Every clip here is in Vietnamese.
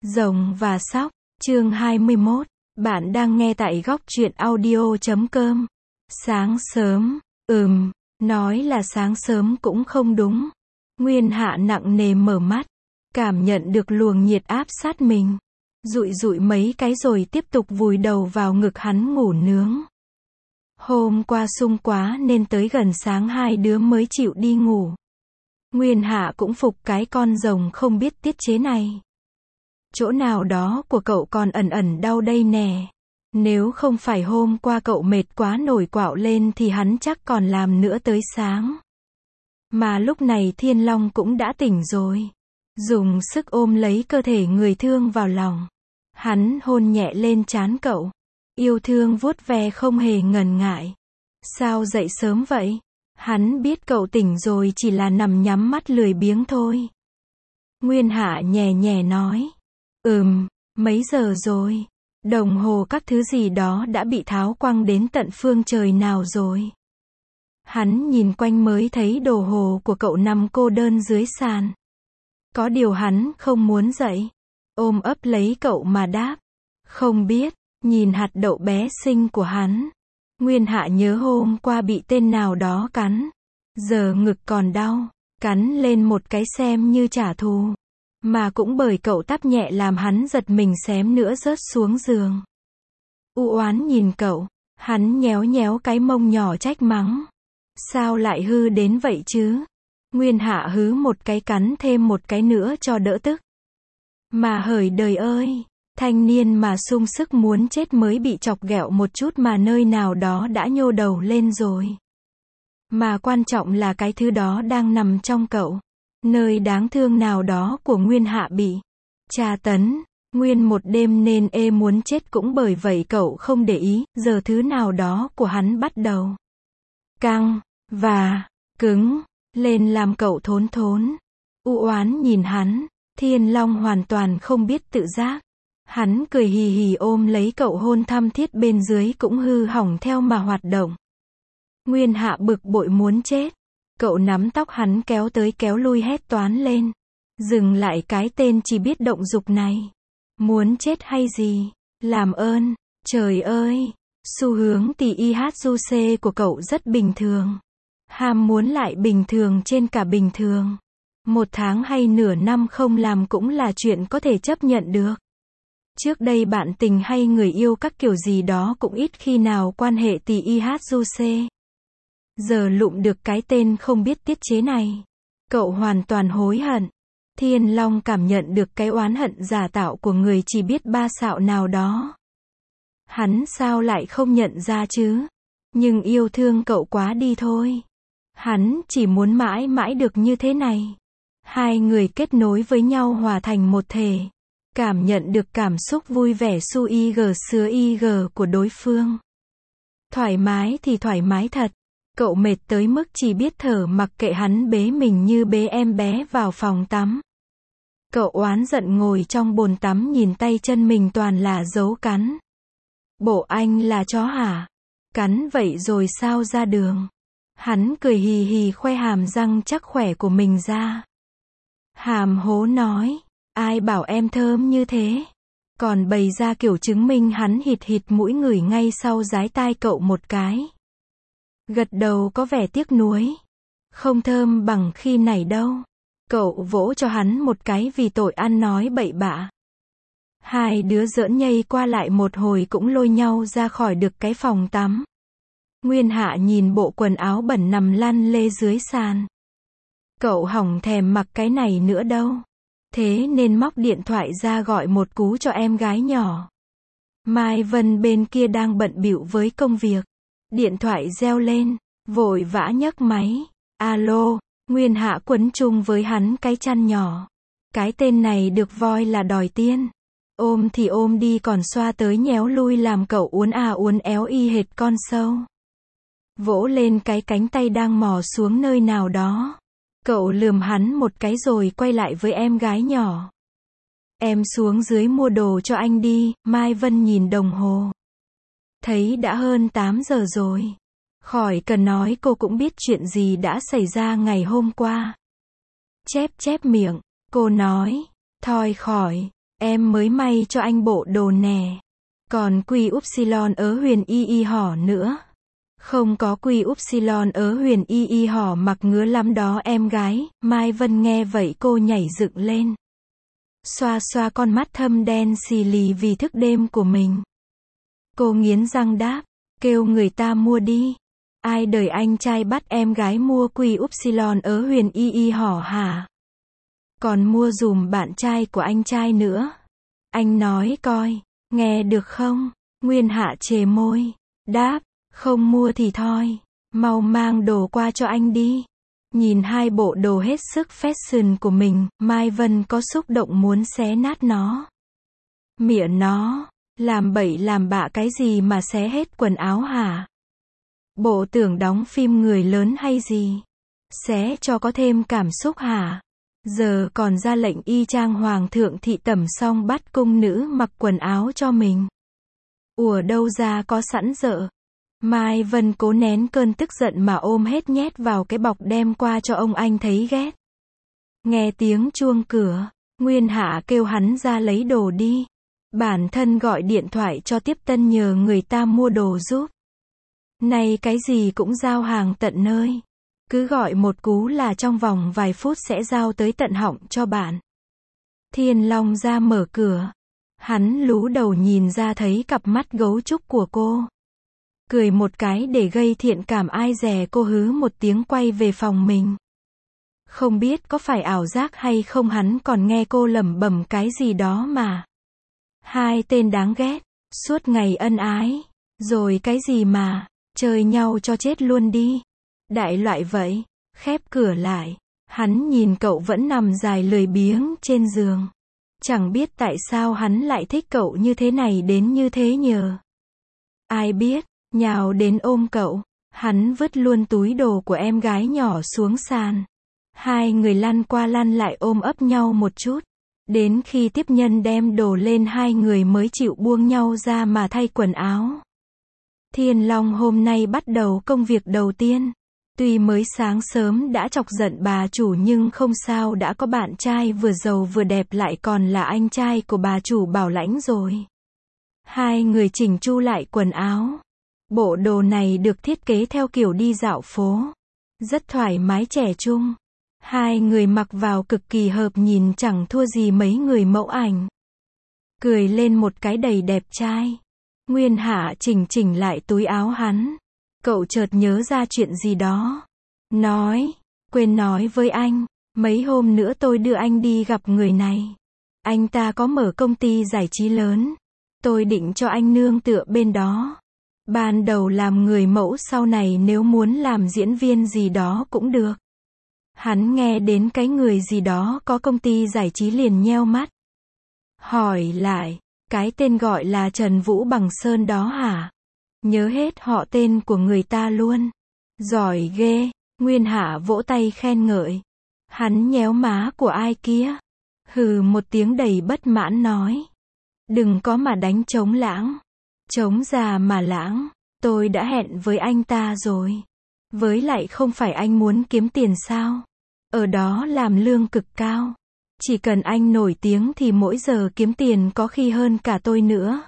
Rồng và Sóc, chương 21. Bạn đang nghe tại góc truyện audio.com. Sáng sớm, nói là sáng sớm cũng không đúng. Nguyên Hạ nặng nề mở mắt, cảm nhận được luồng nhiệt áp sát mình. Dụi dụi mấy cái rồi tiếp tục vùi đầu vào ngực hắn ngủ nướng. Hôm qua sung quá nên tới gần sáng hai đứa mới chịu đi ngủ. Nguyên Hạ cũng phục cái con rồng không biết tiết chế này. Chỗ nào đó của cậu còn ẩn ẩn đau đây nè. Nếu không phải hôm qua cậu mệt quá nổi quạo lên thì hắn chắc còn làm nữa tới sáng. Mà lúc này Thiên Long cũng đã tỉnh rồi. Dùng sức ôm lấy cơ thể người thương vào lòng. Hắn hôn nhẹ lên trán cậu. Yêu thương vuốt ve không hề ngần ngại. Sao dậy sớm vậy? Hắn biết cậu tỉnh rồi chỉ là nằm nhắm mắt lười biếng thôi. Nguyên Hạ nhẹ nhẹ nói. Mấy giờ rồi? Đồng hồ các thứ gì đó đã bị tháo quăng đến tận phương trời nào rồi? Hắn nhìn quanh mới thấy đồ hồ của cậu nằm cô đơn dưới sàn. Có điều hắn không muốn dậy. Ôm ấp lấy cậu mà đáp. Không biết, nhìn hạt đậu bé xinh của hắn. Nguyên Hạ nhớ hôm qua bị tên nào đó cắn. Giờ ngực còn đau. Cắn lên một cái xem như trả thù. Mà cũng bởi cậu táp nhẹ làm hắn giật mình xém nữa rớt xuống giường. U oán nhìn cậu. Hắn nhéo nhéo cái mông nhỏ trách mắng. Sao lại hư đến vậy chứ? Nguyên Hạ hứ một cái cắn thêm một cái nữa cho đỡ tức. Mà hởi đời ơi! Thanh niên mà sung sức muốn chết mới bị chọc ghẹo một chút mà nơi nào đó đã nhô đầu lên rồi. Mà quan trọng là cái thứ đó đang nằm trong cậu. Nơi đáng thương nào đó của Nguyên Hạ bị tra tấn, nguyên một đêm nên muốn chết cũng bởi vậy cậu không để ý, giờ thứ nào đó của hắn bắt đầu căng, và cứng, lên làm cậu thốn thốn. U oán nhìn hắn, Thiên Long hoàn toàn không biết tự giác. Hắn cười hì hì ôm lấy cậu hôn thăm thiết bên dưới cũng hư hỏng theo mà hoạt động. Nguyên Hạ bực bội muốn chết. Cậu nắm tóc hắn kéo tới kéo lui hét toán lên. Dừng lại cái tên chỉ biết động dục này. Muốn chết hay gì? Làm ơn. Trời ơi. Xu hướng tỳ IHJC của cậu rất bình thường. Ham muốn lại bình thường trên cả bình thường. 1 tháng hay nửa năm không làm cũng là chuyện có thể chấp nhận được. Trước đây bạn tình hay người yêu các kiểu gì đó cũng ít khi nào quan hệ tỳ IHJC. Giờ lụm được cái tên không biết tiết chế này. Cậu hoàn toàn hối hận. Thiên Long cảm nhận được cái oán hận giả tạo của người chỉ biết ba xạo nào đó. Hắn sao lại không nhận ra chứ? Nhưng yêu thương cậu quá đi thôi. Hắn chỉ muốn mãi mãi được như thế này. Hai người kết nối với nhau hòa thành một thể. Cảm nhận được cảm xúc vui vẻ su ig sứa ig của đối phương. Thoải mái thì thoải mái thật. Cậu mệt tới mức chỉ biết thở mặc kệ hắn bế mình như bế em bé vào phòng tắm. Cậu oán giận ngồi trong bồn tắm nhìn tay chân mình toàn là dấu cắn. Bộ anh là chó hả? Cắn vậy rồi sao ra đường? Hắn cười hì hì khoe hàm răng chắc khỏe của mình ra. Hàm hố nói, ai bảo em thơm như thế? Còn bày ra kiểu chứng minh hắn hít hít mũi ngửi ngay sau dái tai cậu một cái. Gật đầu có vẻ tiếc nuối. Không thơm bằng khi này đâu. Cậu vỗ cho hắn một cái vì tội ăn nói bậy bạ. Hai đứa giỡn nhây qua lại một hồi cũng lôi nhau ra khỏi được cái phòng tắm. Nguyên Hạ nhìn bộ quần áo bẩn nằm lăn lê dưới sàn. Cậu hỏng thèm mặc cái này nữa đâu. Thế nên móc điện thoại ra gọi một cú cho em gái nhỏ. Mai Vân bên kia đang bận bịu với công việc. Điện thoại reo lên, vội vã nhấc máy. Alo, Nguyên Hạ quấn chung với hắn cái chăn nhỏ. Cái tên này được voi là đòi tiên. Ôm thì ôm đi còn xoa tới nhéo lui làm cậu uốn uốn éo y hệt con sâu. Vỗ lên cái cánh tay đang mò xuống nơi nào đó. Cậu lườm hắn một cái rồi quay lại với em gái nhỏ. Em xuống dưới mua đồ cho anh đi. Mai Vân nhìn đồng hồ. Thấy đã hơn 8 giờ rồi. Khỏi cần nói cô cũng biết chuyện gì đã xảy ra ngày hôm qua. Chép chép miệng, cô nói. Thôi khỏi. Em mới may cho anh bộ đồ nè. Còn quy upsilon ớ Huyền y y hỏ nữa. Không có quy upsilon ớ Huyền y y hỏ mặc ngứa lắm đó em gái. Mai Vân nghe vậy cô nhảy dựng lên. Xoa xoa con mắt thâm đen xì lì vì thức đêm của mình. Cô nghiến răng đáp, kêu người ta mua đi. Ai đời anh trai bắt em gái mua quy upsilon ớ Huyền y y hỏ hả? Còn mua dùm bạn trai của anh trai nữa. Anh nói coi, nghe được không? Nguyên Hạ chề môi, đáp, không mua thì thôi, mau mang đồ qua cho anh đi. Nhìn hai bộ đồ hết sức fashion của mình, Mai Vân có xúc động muốn xé nát nó. Mịa nó, làm bậy làm bạ cái gì mà xé hết quần áo hả? Bộ tưởng đóng phim người lớn hay gì? Xé cho có thêm cảm xúc hả? Giờ còn ra lệnh y chang hoàng thượng thị tẩm xong bắt cung nữ mặc quần áo cho mình. Ủa đâu ra có sẵn dợ. Mai Vân cố nén cơn tức giận mà ôm hết nhét vào cái bọc đem qua cho ông anh thấy ghét. Nghe tiếng chuông cửa, Nguyên Hạ kêu hắn ra lấy đồ đi. Bản thân gọi điện thoại cho tiếp tân nhờ người ta mua đồ giúp. Này cái gì cũng giao hàng tận nơi. Cứ gọi một cú là trong vòng vài phút sẽ giao tới tận họng cho bạn. Thiên Long ra mở cửa. Hắn lú đầu nhìn ra thấy cặp mắt gấu trúc của cô. Cười một cái để gây thiện cảm ai dè cô hứ một tiếng quay về phòng mình. Không biết có phải ảo giác hay không hắn còn nghe cô lẩm bẩm cái gì đó mà. Hai tên đáng ghét, suốt ngày ân ái. Rồi cái gì mà, chơi nhau cho chết luôn đi. Đại loại vậy, khép cửa lại. Hắn nhìn cậu vẫn nằm dài lười biếng trên giường. Chẳng biết tại sao hắn lại thích cậu như thế này đến như thế nhờ. Ai biết, nhào đến ôm cậu, hắn vứt luôn túi đồ của em gái nhỏ xuống sàn. Hai người lăn qua lăn lại ôm ấp nhau một chút. Đến khi tiếp nhân đem đồ lên hai người mới chịu buông nhau ra mà thay quần áo. Thiên Long hôm nay bắt đầu công việc đầu tiên. Tuy mới sáng sớm đã chọc giận bà chủ nhưng không sao, đã có bạn trai vừa giàu vừa đẹp lại còn là anh trai của bà chủ bảo lãnh rồi. Hai người chỉnh chu lại quần áo. Bộ đồ này được thiết kế theo kiểu đi dạo phố. Rất thoải mái trẻ trung. Hai người mặc vào cực kỳ hợp nhìn chẳng thua gì mấy người mẫu ảnh. Cười lên một cái đầy đẹp trai. Nguyên Hạ chỉnh lại túi áo hắn. Cậu chợt nhớ ra chuyện gì đó. Nói, quên nói với anh, mấy hôm nữa tôi đưa anh đi gặp người này. Anh ta có mở công ty giải trí lớn. Tôi định cho anh nương tựa bên đó. Ban đầu làm người mẫu, sau này nếu muốn làm diễn viên gì đó cũng được. Hắn nghe đến cái người gì đó có công ty giải trí liền nheo mắt. Hỏi lại, cái tên gọi là Trần Vũ Bằng Sơn đó hả? Nhớ hết họ tên của người ta luôn. Giỏi ghê, Nguyên Hạ vỗ tay khen ngợi. Hắn nhéo má của ai kia? Hừ một tiếng đầy bất mãn nói. Đừng có mà đánh trống lãng. Trống già mà lãng, tôi đã hẹn với anh ta rồi. Với lại không phải anh muốn kiếm tiền sao? Ở đó làm lương cực cao. Chỉ cần anh nổi tiếng thì mỗi giờ kiếm tiền có khi hơn cả tôi nữa.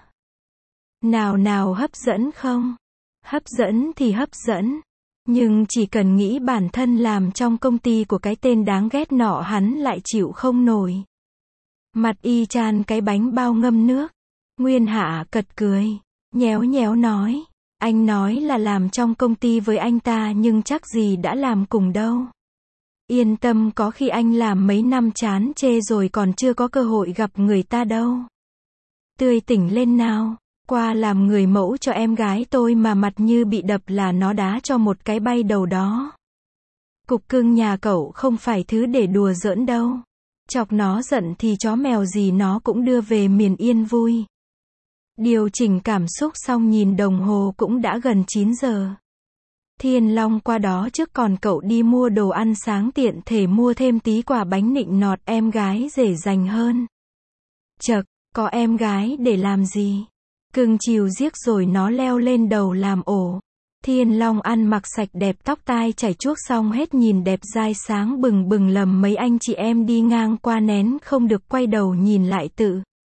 Nào hấp dẫn không? Hấp dẫn thì hấp dẫn. Nhưng chỉ cần nghĩ bản thân làm trong công ty của cái tên đáng ghét nọ hắn lại chịu không nổi. Mặt y chang cái bánh bao ngâm nước. Nguyên Hạ cật cười. Nhéo nói. Anh nói là làm trong công ty với anh ta nhưng chắc gì đã làm cùng đâu. Yên tâm, có khi anh làm mấy năm chán chê rồi còn chưa có cơ hội gặp người ta đâu. Tươi tỉnh lên nào. Qua làm người mẫu cho em gái tôi mà mặt như bị đập là nó đá cho một cái bay đầu đó. Cục cưng nhà cậu không phải thứ để đùa giỡn đâu. Chọc nó giận thì chó mèo gì nó cũng đưa về miền yên vui. Điều chỉnh cảm xúc xong nhìn đồng hồ cũng đã gần 9 giờ. Thiên Long qua đó trước còn cậu đi mua đồ ăn sáng tiện thể mua thêm tí quà bánh nịnh nọt em gái dễ dành hơn. Chậc, có em gái để làm gì? Cưng chiều giếc rồi nó leo lên đầu làm ổ. Thiên Long ăn mặc sạch đẹp, tóc tai chảy chuốt xong hết nhìn đẹp dai sáng bừng bừng, lầm mấy anh chị em đi ngang qua nén không được quay đầu nhìn lại tự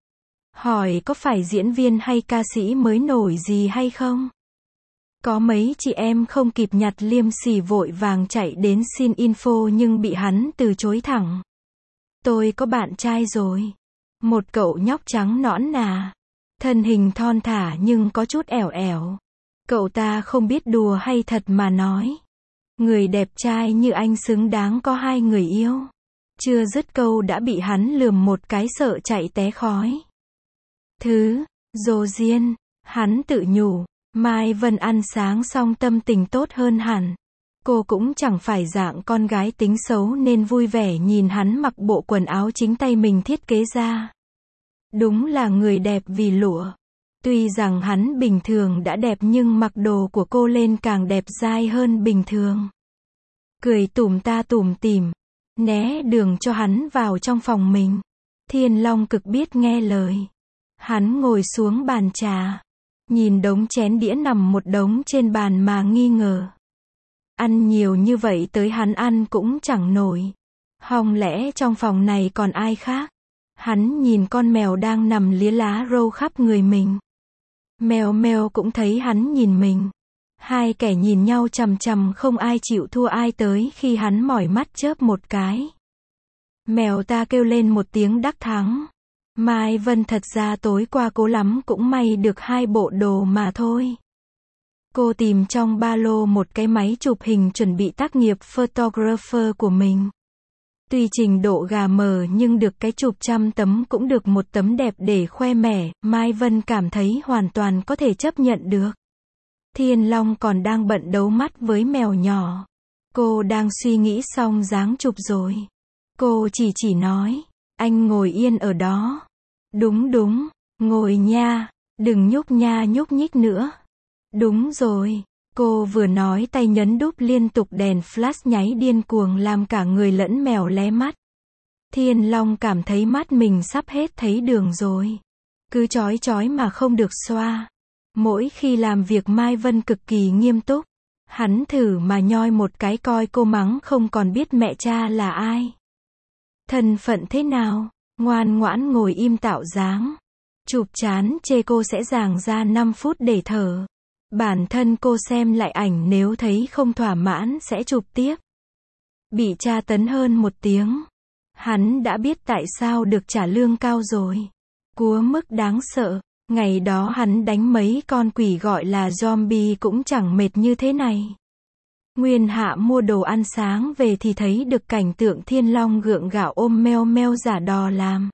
Hỏi có phải diễn viên hay ca sĩ mới nổi gì hay không? Có mấy chị em không kịp nhặt liêm sỉ vội vàng chạy đến xin info nhưng bị hắn từ chối thẳng. Tôi có bạn trai rồi. Một cậu nhóc trắng nõn nà. Thân hình thon thả nhưng có chút ẻo ẻo. Cậu ta không biết đùa hay thật mà nói. Người đẹp trai như anh xứng đáng có 2 người yêu. Chưa dứt câu đã bị hắn lườm một cái sợ chạy té khói. Dô diên, hắn tự nhủ. Mai Vân ăn sáng xong tâm tình tốt hơn hẳn. Cô cũng chẳng phải dạng con gái tính xấu nên vui vẻ nhìn hắn mặc bộ quần áo chính tay mình thiết kế ra. Đúng là người đẹp vì lụa. Tuy rằng hắn bình thường đã đẹp nhưng mặc đồ của cô lên càng đẹp dai hơn bình thường. Cười tủm ta tủm tỉm, né đường cho hắn vào trong phòng mình. Thiên Long cực biết nghe lời. Hắn ngồi xuống bàn trà, nhìn đống chén đĩa nằm một đống trên bàn mà nghi ngờ. Ăn nhiều như vậy tới hắn ăn cũng chẳng nổi. Hòng lẽ trong phòng này còn ai khác? Hắn nhìn con mèo đang nằm lía lá râu khắp người mình. Mèo mèo cũng thấy hắn nhìn mình. 2 kẻ nhìn nhau chằm chằm không ai chịu thua ai tới khi hắn mỏi mắt chớp một cái. Mèo ta kêu lên một tiếng đắc thắng. Mai Vân thật ra tối qua cố lắm cũng may được 2 bộ đồ mà thôi. Cô tìm trong ba lô một cái máy chụp hình chuẩn bị tác nghiệp photographer của mình. Tuy trình độ gà mờ nhưng được cái chụp 100 tấm cũng được một tấm đẹp để khoe mẽ, Mai Vân cảm thấy hoàn toàn có thể chấp nhận được. Thiên Long còn đang bận đấu mắt với mèo nhỏ. Cô đang suy nghĩ xong dáng chụp rồi. Cô chỉ nói, anh ngồi yên ở đó. Đúng, ngồi nha, đừng nhúc nhích nữa. Đúng rồi. Cô vừa nói tay nhấn đúp liên tục đèn flash nháy điên cuồng làm cả người lẫn mèo lé mắt. Thiên Long cảm thấy mắt mình sắp hết thấy đường rồi. Cứ chói mà không được xoa. Mỗi khi làm việc Mai Vân cực kỳ nghiêm túc. Hắn thử mà nhoi một cái coi cô mắng không còn biết mẹ cha là ai. Thân phận thế nào? Ngoan ngoãn ngồi im tạo dáng. Chụp chán chê cô sẽ giảng ra 5 phút để thở. Bản thân cô xem lại ảnh nếu thấy không thỏa mãn sẽ chụp tiếp. Bị tra tấn hơn 1 tiếng. Hắn đã biết tại sao được trả lương cao rồi. Cúa mức đáng sợ. Ngày đó hắn đánh mấy con quỷ gọi là zombie cũng chẳng mệt như thế này. Nguyên Hạ mua đồ ăn sáng về thì thấy được cảnh tượng Thiên Long gượng gạo ôm meo meo giả đò làm.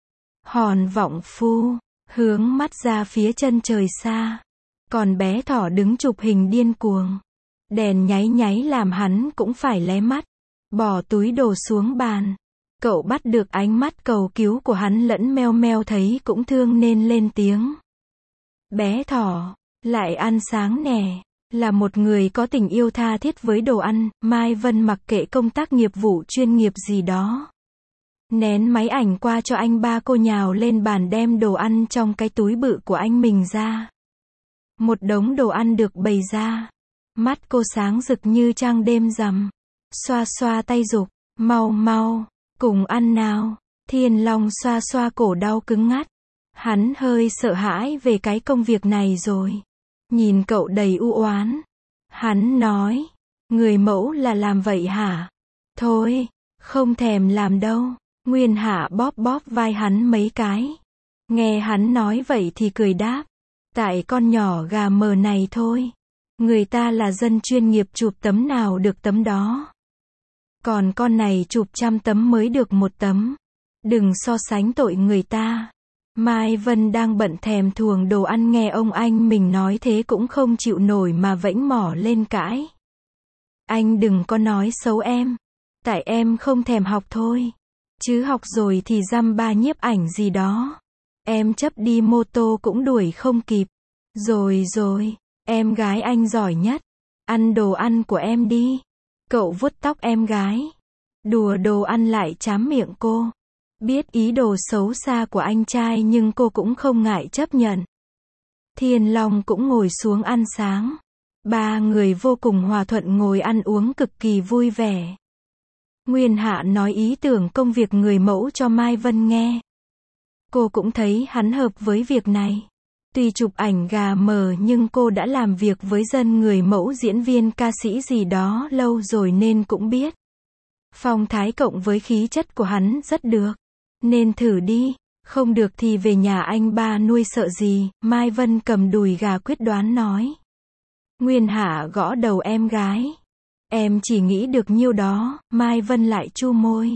Hòn Vọng Phu, hướng mắt ra phía chân trời xa. Còn bé thỏ đứng chụp hình điên cuồng. Đèn nháy làm hắn cũng phải lé mắt. Bỏ túi đồ xuống bàn. Cậu bắt được ánh mắt cầu cứu của hắn lẫn meo meo thấy cũng thương nên lên tiếng. Bé thỏ, lại ăn sáng nè. Là một người có tình yêu tha thiết với đồ ăn, Mai Vân mặc kệ công tác nghiệp vụ chuyên nghiệp gì đó. Nén máy ảnh qua cho anh ba cô nhào lên bàn đem đồ ăn trong cái túi bự của anh mình ra. Một đống đồ ăn được bày ra. Mắt cô sáng rực như trăng đêm rằm. Xoa tay giục, mau, cùng ăn nào. Thiên Long xoa cổ đau cứng ngắt. Hắn hơi sợ hãi về cái công việc này rồi. Nhìn cậu đầy u oán. Hắn nói, người mẫu là làm vậy hả? Thôi, không thèm làm đâu. Nguyên Hạ bóp vai hắn mấy cái. Nghe hắn nói vậy thì cười đáp. Tại con nhỏ gà mờ này thôi. Người ta là dân chuyên nghiệp chụp tấm nào được tấm đó. Còn con này chụp 100 tấm mới được 1 tấm. Đừng so sánh tội người ta. Mai Vân đang bận thèm thuồng đồ ăn nghe ông anh mình nói thế cũng không chịu nổi mà vẫy mỏ lên cãi. Anh đừng có nói xấu em. Tại em không thèm học thôi. Chứ học rồi thì dăm ba nhiếp ảnh gì đó. Em chấp đi mô tô cũng đuổi không kịp. Rồi, em gái anh giỏi nhất. Ăn đồ ăn của em đi. Cậu vuốt tóc em gái. Đùa đồ ăn lại chám miệng cô. Biết ý đồ xấu xa của anh trai nhưng cô cũng không ngại chấp nhận. Thiên Long cũng ngồi xuống ăn sáng. 3 người vô cùng hòa thuận ngồi ăn uống cực kỳ vui vẻ. Nguyên Hạ nói ý tưởng công việc người mẫu cho Mai Vân nghe. Cô cũng thấy hắn hợp với việc này. Tuy chụp ảnh gà mờ nhưng cô đã làm việc với dân người mẫu diễn viên ca sĩ gì đó lâu rồi nên cũng biết. Phong thái cộng với khí chất của hắn rất được. Nên thử đi, không được thì về nhà anh ba nuôi sợ gì, Mai Vân cầm đùi gà quyết đoán nói. Nguyên Hạ gõ đầu em gái. Em chỉ nghĩ được nhiêu đó, Mai Vân lại chu môi.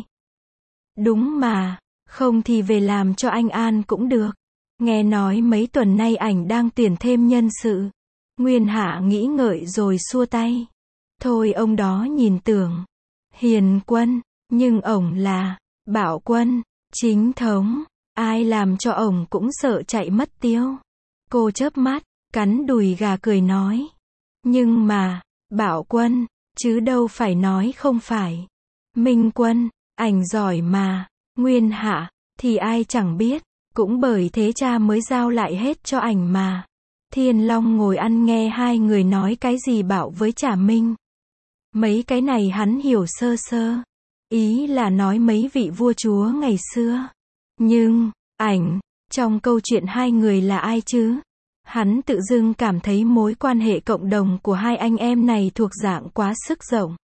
Đúng mà, không thì về làm cho anh An cũng được. Nghe nói mấy tuần nay ảnh đang tuyển thêm nhân sự. Nguyên Hạ nghĩ ngợi rồi xua tay. Thôi ông đó nhìn tưởng hiền quân, nhưng ổng là Bảo Quân, chính thống, ai làm cho ổng cũng sợ chạy mất tiêu. Cô chớp mắt, cắn đùi gà cười nói. Nhưng mà, Bảo Quân, chứ đâu phải nói không phải. Minh Quân, ảnh giỏi mà. Nguyên Hạ, thì ai chẳng biết, cũng bởi thế cha mới giao lại hết cho ảnh mà. Thiên Long ngồi ăn nghe hai người nói cái gì Bảo với Trà Minh. Mấy cái này hắn hiểu sơ sơ. Ý là nói mấy vị vua chúa ngày xưa. Nhưng, ảnh, trong câu chuyện hai người là ai chứ? Hắn tự dưng cảm thấy mối quan hệ cộng đồng của hai anh em này thuộc dạng quá sức rộng.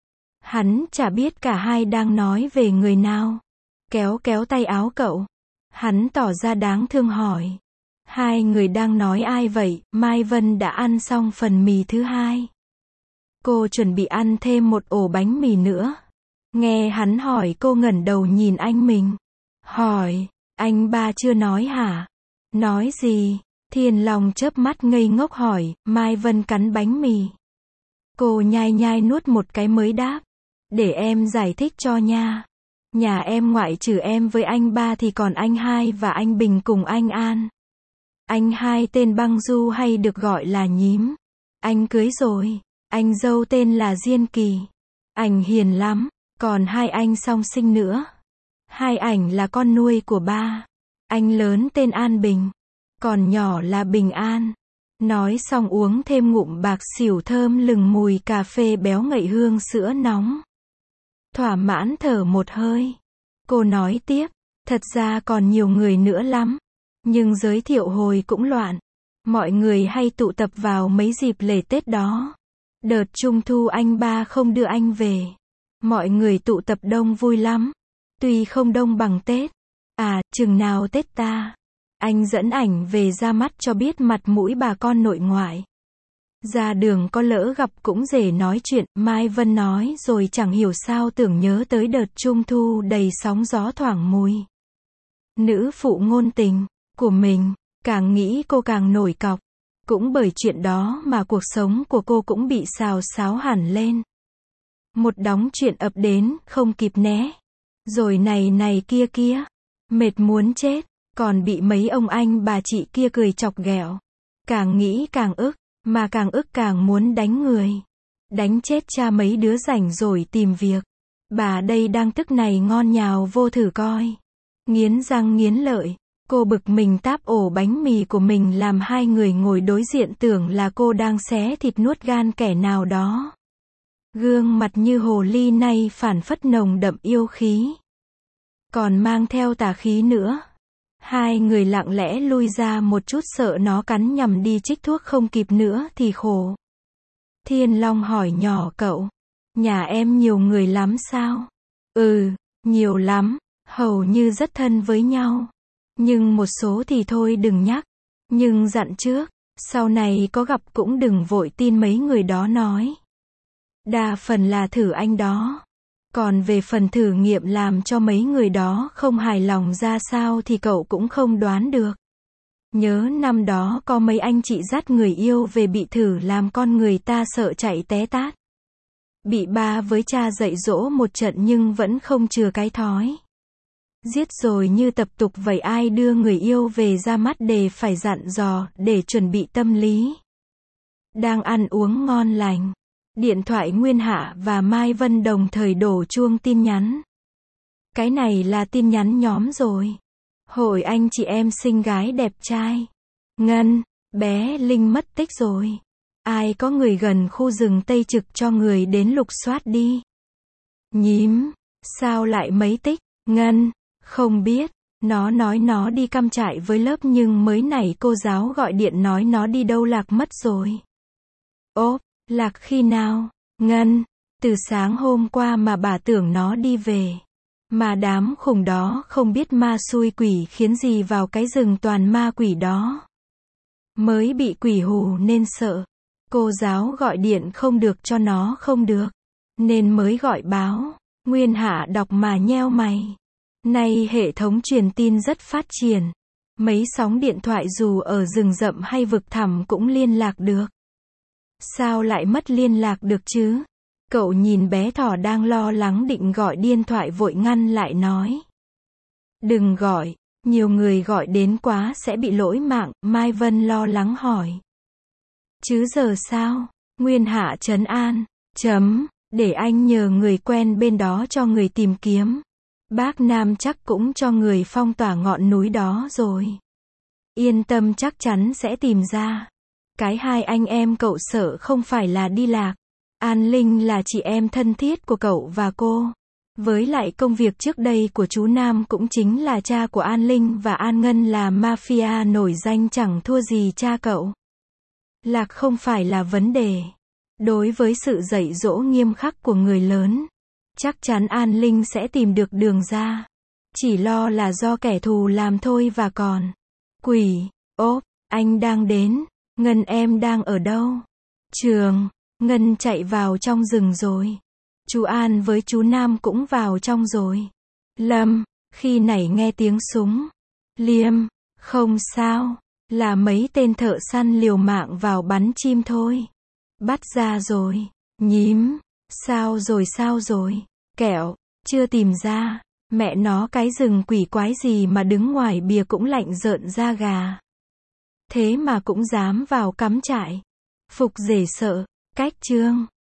Hắn chả biết cả hai đang nói về người nào. Kéo kéo tay áo cậu. Hắn tỏ ra đáng thương hỏi. Hai người đang nói ai vậy? Mai Vân đã ăn xong phần mì thứ hai. Cô chuẩn bị ăn thêm một ổ bánh mì nữa. Nghe hắn hỏi cô ngẩng đầu nhìn anh mình. Hỏi, anh ba chưa nói hả? Nói gì? Thiên Long chớp mắt ngây ngốc hỏi, Mai Vân cắn bánh mì. Cô nhai nhai nuốt một cái mới đáp. Để em giải thích cho nha. Nhà em ngoại trừ em với anh ba thì còn anh hai và anh Bình cùng anh An. Anh hai tên Băng Du hay được gọi là Nhím. Anh cưới rồi. Anh dâu tên là Diên Kỳ. Ảnh hiền lắm. Còn hai anh song sinh nữa. Hai ảnh là con nuôi của ba. Anh lớn tên An Bình. Còn nhỏ là Bình An. Nói xong uống thêm ngụm bạc xỉu thơm lừng mùi cà phê béo ngậy hương sữa nóng. Thỏa mãn thở một hơi. Cô nói tiếp, thật ra còn nhiều người nữa lắm. Nhưng giới thiệu hồi cũng loạn. Mọi người hay tụ tập vào mấy dịp lễ Tết đó. Đợt Trung thu anh ba không đưa anh về. Mọi người tụ tập đông vui lắm. Tuy không đông bằng Tết. À, chừng nào Tết ta? Anh dẫn ảnh về ra mắt cho biết mặt mũi bà con nội ngoại. Ra đường có lỡ gặp cũng dễ nói chuyện, Mai Vân nói rồi chẳng hiểu sao tưởng nhớ tới đợt Trung thu đầy sóng gió thoảng mùi. Nữ phụ ngôn tình của mình, càng nghĩ cô càng nổi cọc. Cũng bởi chuyện đó mà cuộc sống của cô cũng bị xào xáo hẳn lên. Một đống chuyện ập đến, không kịp né. Rồi này kia kia. Mệt muốn chết, còn bị mấy ông anh bà chị kia cười chọc ghẹo. Càng nghĩ càng ức, mà càng ức càng muốn đánh người. Đánh chết cha mấy đứa rảnh rồi tìm việc. Bà đây đang tức này ngon nhào vô thử coi. Nghiến răng nghiến lợi. Cô bực mình táp ổ bánh mì của mình làm hai người ngồi đối diện tưởng là cô đang xé thịt nuốt gan kẻ nào đó. Gương mặt như hồ ly nay phản phất nồng đậm yêu khí. Còn mang theo tà khí nữa. Hai người lặng lẽ lui ra một chút sợ nó cắn nhầm đi trích thuốc không kịp nữa thì khổ. Thiên Long hỏi nhỏ cậu. Nhà em nhiều người lắm sao? Ừ, nhiều lắm. Hầu như rất thân với nhau. Nhưng một số thì thôi đừng nhắc. Nhưng dặn trước, sau này có gặp cũng đừng vội tin mấy người đó nói. Đa phần là thử anh đó. Còn về phần thử nghiệm làm cho mấy người đó không hài lòng ra sao thì cậu cũng không đoán được. Nhớ năm đó có mấy anh chị dắt người yêu về bị thử làm con người ta sợ chạy té tát. Bị ba với cha dạy dỗ một trận nhưng vẫn không chừa cái thói. Giết rồi như tập tục vậy ai đưa người yêu về ra mắt để phải dặn dò, để chuẩn bị tâm lý. Đang ăn uống ngon lành. Điện thoại Nguyên Hạ và Mai Vân đồng thời đổ chuông tin nhắn. Cái này là tin nhắn nhóm rồi. Hội anh chị em xinh gái đẹp trai. Ngân, bé Linh mất tích rồi. Ai có người gần khu rừng Tây Trực cho người đến lục soát đi. Nhím, sao lại mấy tích? Ngân, không biết. Nó nói nó đi cắm trại với lớp nhưng mới nãy cô giáo gọi điện nói nó đi đâu lạc mất rồi. Ốp, lạc khi nào? Ngân, từ sáng hôm qua mà bà tưởng nó đi về. Mà đám khùng đó không biết ma xui quỷ khiến gì vào cái rừng toàn ma quỷ đó. Mới bị quỷ hù nên sợ. Cô giáo gọi điện không được cho nó không được. Nên mới gọi báo. Nguyên Hạ đọc mà nheo mày. Nay hệ thống truyền tin rất phát triển. Mấy sóng điện thoại dù ở rừng rậm hay vực thẳm cũng liên lạc được. Sao lại mất liên lạc được chứ? Cậu nhìn bé thỏ đang lo lắng định gọi điện thoại vội ngăn lại nói. Đừng gọi, nhiều người gọi đến quá sẽ bị lỗi mạng, Mai Vân lo lắng hỏi. Chứ giờ sao? Nguyên Hạ trấn an. Để anh nhờ người quen bên đó cho người tìm kiếm. Bác Nam chắc cũng cho người phong tỏa ngọn núi đó rồi. Yên tâm chắc chắn sẽ tìm ra. Cái hai anh em cậu sợ không phải là đi lạc. An Linh là chị em thân thiết của cậu và cô. Với lại công việc trước đây của chú Nam cũng chính là cha của An Linh và An Ngân là mafia nổi danh chẳng thua gì cha cậu. Lạc không phải là vấn đề. Đối với sự dạy dỗ nghiêm khắc của người lớn, chắc chắn An Linh sẽ tìm được đường ra. Chỉ lo là do kẻ thù làm thôi và còn. Quỷ, ốp, anh đang đến. Ngân em đang ở đâu? Trường, Ngân chạy vào trong rừng rồi. Chú An với chú Nam cũng vào trong rồi. Lâm, khi nãy nghe tiếng súng. Liêm, không sao, là mấy tên thợ săn liều mạng vào bắn chim thôi. Bắt ra rồi. Nhím, sao rồi? Kẹo, chưa tìm ra. Mẹ nó cái rừng quỷ quái gì mà đứng ngoài bìa cũng lạnh rợn da gà. Thế mà cũng dám vào cắm trại. Phục rể sợ. Cách chương